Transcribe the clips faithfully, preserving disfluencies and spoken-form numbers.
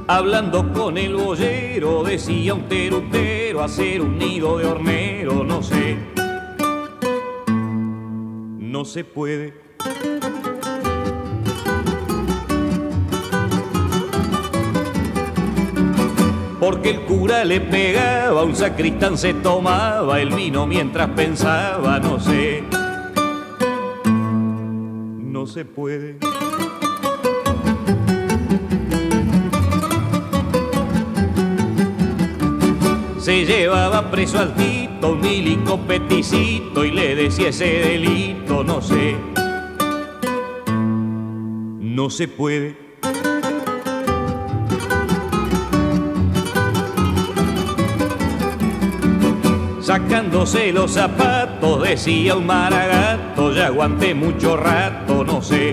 Hablando con el boyero, decía un terutero, hacer un nido de hornero, no sé, no se puede. Porque el cura le pegaba, un sacristán se tomaba el vino mientras pensaba, no sé, no se puede. Se llevaba preso al Tito, un milico peticito, y le decía ese delito, no sé, no se puede. Sacándose los zapatos, decía un maragato, ya aguanté mucho rato, no sé,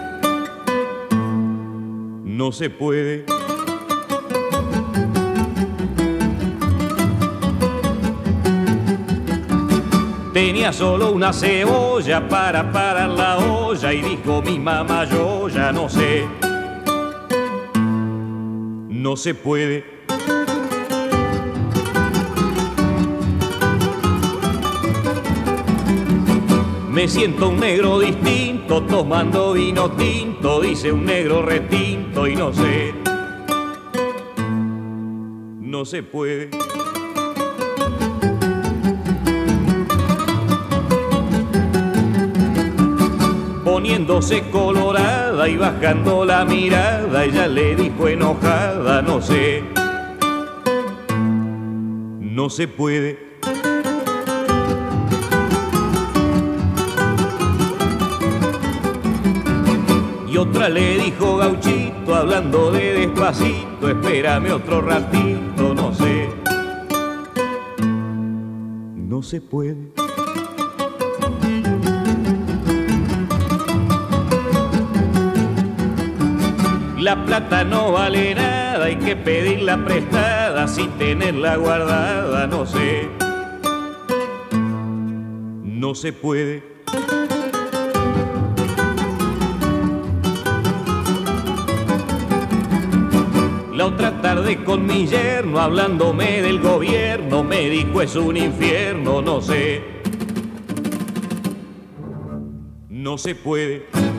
no se puede. Tenía solo una cebolla para parar la olla y dijo mi mamá, yo ya no sé, no se puede. Me siento un negro distinto tomando vino tinto, dice un negro retinto y no sé, no se puede. Poniéndose colorada y bajando la mirada, ella le dijo enojada, no sé, no se puede. Y otra le dijo gauchito, hablando de despacito, espérame otro ratito, no sé, no se puede. La plata no vale nada, hay que pedirla prestada sin tenerla guardada, no sé, no se puede. La otra tarde con mi yerno, hablándome del gobierno, me dijo es un infierno, no sé, no se puede.